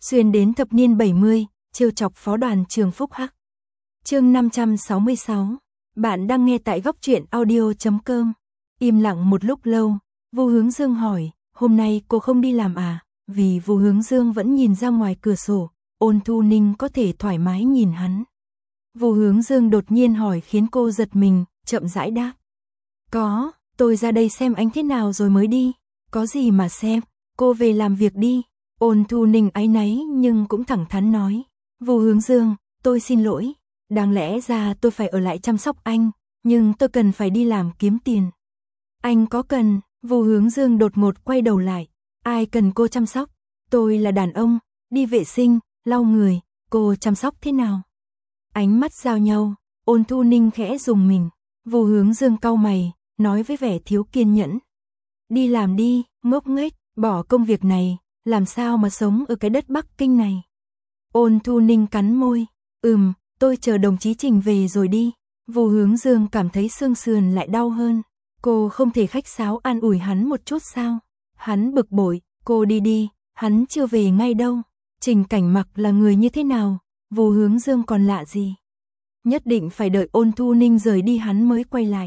xuyên đến thập niên 70, trêu chọc phó đoàn trường Phúc Hắc. Chương 566. Bạn đang nghe tại góc truyện audio.com. Im lặng một lúc lâu, Vu Hướng Dương hỏi, hôm nay cô không đi làm à? Vì Vu Hướng Dương vẫn nhìn ra ngoài cửa sổ, Ôn Thu Ninh có thể thoải mái nhìn hắn. Vu Hướng Dương đột nhiên hỏi khiến cô giật mình, chậm rãi đáp. Có, tôi ra đây xem anh thế nào rồi mới đi. Có gì mà xem, cô về làm việc đi. Ôn Thu Ninh áy náy nhưng cũng thẳng thắn nói. Vu Hướng Dương, tôi xin lỗi. Đáng lẽ ra tôi phải ở lại chăm sóc anh, nhưng tôi cần phải đi làm kiếm tiền. Anh có cần? Vu Hướng Dương đột ngột quay đầu lại. Ai cần cô chăm sóc? Tôi là đàn ông, đi vệ sinh, lau người, cô chăm sóc thế nào? Ánh mắt giao nhau, Ôn Thu Ninh khẽ rùng mình. Vu Hướng Dương cau mày, nói với vẻ thiếu kiên nhẫn. Đi làm đi, ngốc nghếch, bỏ công việc này, làm sao mà sống ở cái đất Bắc Kinh này? Ôn Thu Ninh cắn môi, tôi chờ đồng chí Trình về rồi đi. Vu Hướng Dương cảm thấy xương sườn lại đau hơn. Cô không thể khách sáo an ủi hắn một chút sao? Hắn bực bội, cô đi đi, hắn chưa về ngay đâu. Trình Cảnh Mặc là người như thế nào? Vu Hướng Dương còn lạ gì? Nhất định phải đợi Ôn Thu Ninh rời đi hắn mới quay lại.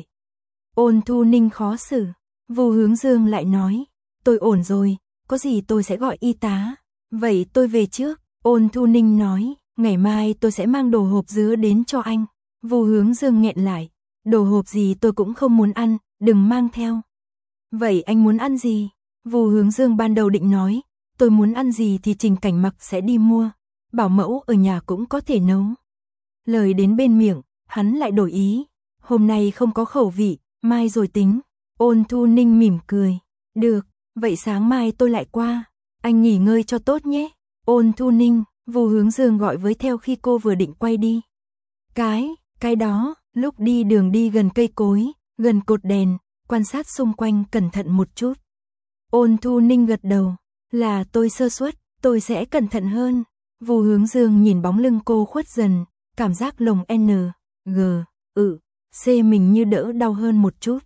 Ôn Thu Ninh khó xử. Vu Hướng Dương lại nói, tôi ổn rồi, có gì tôi sẽ gọi y tá. Vậy tôi về trước. Ôn Thu Ninh nói, ngày mai tôi sẽ mang đồ hộp dứa đến cho anh. Vu Hướng Dương nghẹn lại, đồ hộp gì tôi cũng không muốn ăn, đừng mang theo. Vậy anh muốn ăn gì? Vu Hướng Dương ban đầu định nói, tôi muốn ăn gì thì Trình Cảnh Mặc sẽ đi mua, bảo mẫu ở nhà cũng có thể nấu. Lời đến bên miệng, hắn lại đổi ý, hôm nay không có khẩu vị, mai rồi tính. Ôn Thu Ninh mỉm cười, được, vậy sáng mai tôi lại qua, anh nghỉ ngơi cho tốt nhé. Ôn Thu Ninh, Vu Hướng Dương gọi với theo khi cô vừa định quay đi. Cái đó, lúc đi đường đi gần cây cối, gần cột đèn, quan sát xung quanh cẩn thận một chút. Ôn Thu Ninh gật đầu, là tôi sơ suất, tôi sẽ cẩn thận hơn. Vu Hướng Dương nhìn bóng lưng cô khuất dần, cảm giác lồng C mình như đỡ đau hơn một chút.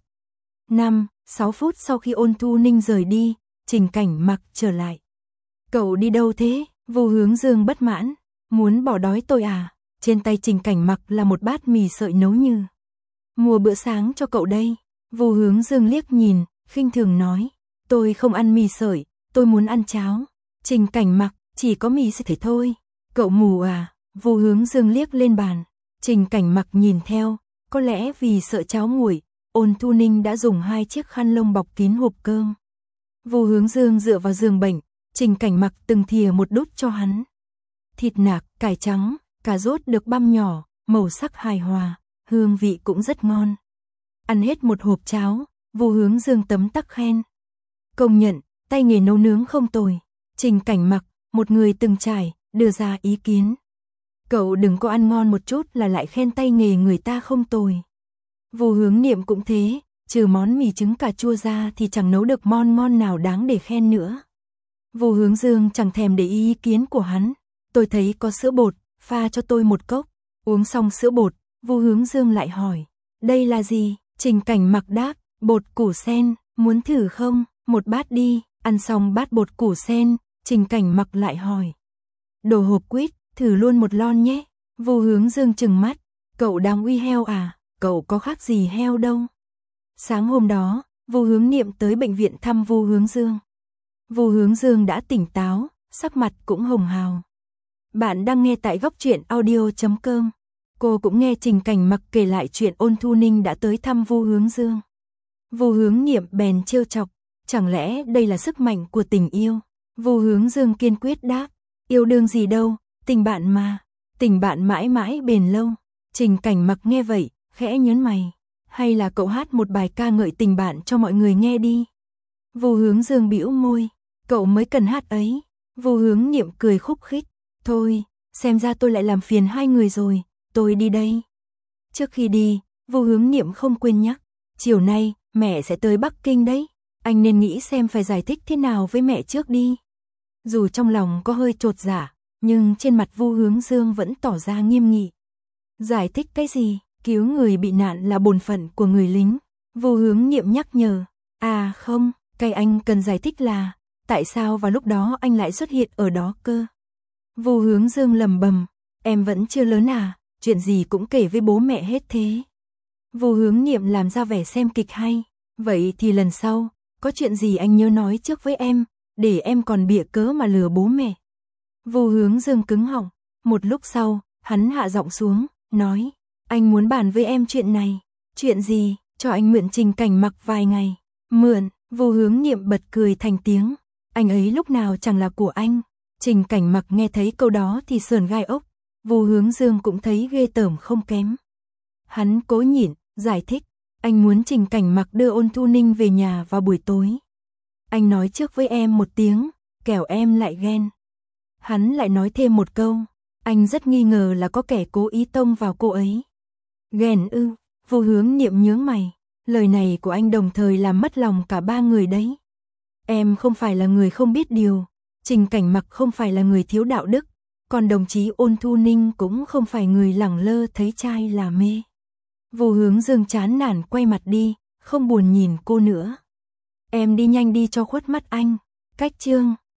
5-6 phút sau khi Ôn Thu Ninh rời đi, Trình Cảnh Mặc trở lại. Cậu đi đâu thế? Vu Hướng Dương bất mãn, muốn bỏ đói tôi à? Trên tay Trình Cảnh Mặc là một bát mì sợi nấu như. Mua bữa sáng cho cậu đây. Vu Hướng Dương liếc nhìn, khinh thường nói, tôi không ăn mì sợi, tôi muốn ăn cháo. Trình Cảnh Mặc, chỉ có mì sợi thôi. Cậu mù à? Vu Hướng Dương liếc lên bàn. Trình Cảnh Mặc nhìn theo, có lẽ vì sợ cháo nguội, Ôn Thu Ninh đã dùng 2 chiếc khăn lông bọc kín hộp cơm. Vu Hướng Dương dựa vào giường bệnh, Trình Cảnh Mặc từng thìa một đút cho hắn. Thịt nạc, cải trắng, cà rốt được băm nhỏ, màu sắc hài hòa, hương vị cũng rất ngon. Ăn hết một hộp cháo, Vu Hướng Dương tấm tắc khen. Công nhận, tay nghề nấu nướng không tồi. Trình Cảnh Mặc, một người từng trải, đưa ra ý kiến. Cậu đừng có ăn ngon một chút là lại khen tay nghề người ta không tồi. Vu Hướng Niệm cũng thế, trừ món mì trứng cà chua ra thì chẳng nấu được món ngon nào đáng để khen nữa. Vu Hướng Dương chẳng thèm để ý kiến của hắn. Tôi thấy có sữa bột, pha cho tôi một cốc. Uống xong sữa bột, Vu Hướng Dương lại hỏi, đây là gì? Trình Cảnh Mặc đáp, bột củ sen, muốn thử không? Một bát đi. Ăn xong bát bột củ sen, Trình Cảnh Mặc lại hỏi, đồ hộp quýt, thử luôn một lon nhé. Vu Hướng Dương trừng mắt, cậu đang uy heo à? Cậu có khác gì heo đâu. Sáng hôm đó, Vu Hướng Niệm tới bệnh viện thăm Vu Hướng Dương. Vu Hướng Dương đã tỉnh táo, sắc mặt cũng hồng hào. Bạn đang nghe tại góc truyện audio.com. Cô cũng nghe Trình Cảnh Mặc kể lại chuyện Ôn Thu Ninh đã tới thăm Vu Hướng Dương. Vu Hướng Niệm bèn trêu chọc, chẳng lẽ đây là sức mạnh của tình yêu? Vu Hướng Dương kiên quyết đáp, yêu đương gì đâu, tình bạn mà, tình bạn mãi mãi bền lâu. Trình Cảnh Mặc nghe vậy, khẽ nhớn mày, hay là cậu hát một bài ca ngợi tình bạn cho mọi người nghe đi. Vu Hướng Dương bĩu môi, cậu mới cần hát ấy. Vu Hướng Niệm cười khúc khích, thôi, xem ra tôi lại làm phiền hai người rồi, tôi đi đây. Trước khi đi, Vu Hướng Niệm không quên nhắc, chiều nay, mẹ sẽ tới Bắc Kinh đấy, anh nên nghĩ xem phải giải thích thế nào với mẹ trước đi. Dù trong lòng có hơi chột dạ, nhưng trên mặt Vu Hướng Dương vẫn tỏ ra nghiêm nghị. Giải thích cái gì? Cứu người bị nạn là bổn phận của người lính. Vu Hướng Niệm nhắc nhở. À không, cái anh cần giải thích là, tại sao vào lúc đó anh lại xuất hiện ở đó cơ? Vu Hướng Dương lẩm bẩm, em vẫn chưa lớn à, chuyện gì cũng kể với bố mẹ hết thế. Vu Hướng Niệm làm ra vẻ xem kịch hay, vậy thì lần sau, có chuyện gì anh nhớ nói trước với em, để em còn bịa cớ mà lừa bố mẹ. Vu Hướng Dương cứng họng, một lúc sau, hắn hạ giọng xuống, nói, anh muốn bàn với em chuyện này. Chuyện gì? Cho anh mượn Trình Cảnh Mặc vài ngày. Mượn? Vu Hướng Niệm bật cười thành tiếng, anh ấy lúc nào chẳng là của anh. Trình Cảnh Mặc nghe thấy câu đó thì sởn gai ốc, Vu Hướng Dương cũng thấy ghê tởm không kém. Hắn cố nhịn, giải thích, anh muốn Trình Cảnh Mặc đưa Ôn Thu Ninh về nhà vào buổi tối. Anh nói trước với em một tiếng, kẻo em lại ghen. Hắn lại nói thêm một câu, anh rất nghi ngờ là có kẻ cố ý tông vào cô ấy. Ghen ư? Vu Hướng Niệm nhướng mày, lời này của anh đồng thời làm mất lòng cả ba người đấy. Em không phải là người không biết điều, Trình Cảnh Mặc không phải là người thiếu đạo đức, còn đồng chí Ôn Thu Ninh cũng không phải người lẳng lơ thấy trai là mê. Vu Hướng Dương chán nản quay mặt đi, không buồn nhìn cô nữa. Em đi nhanh đi cho khuất mắt anh. Cách chương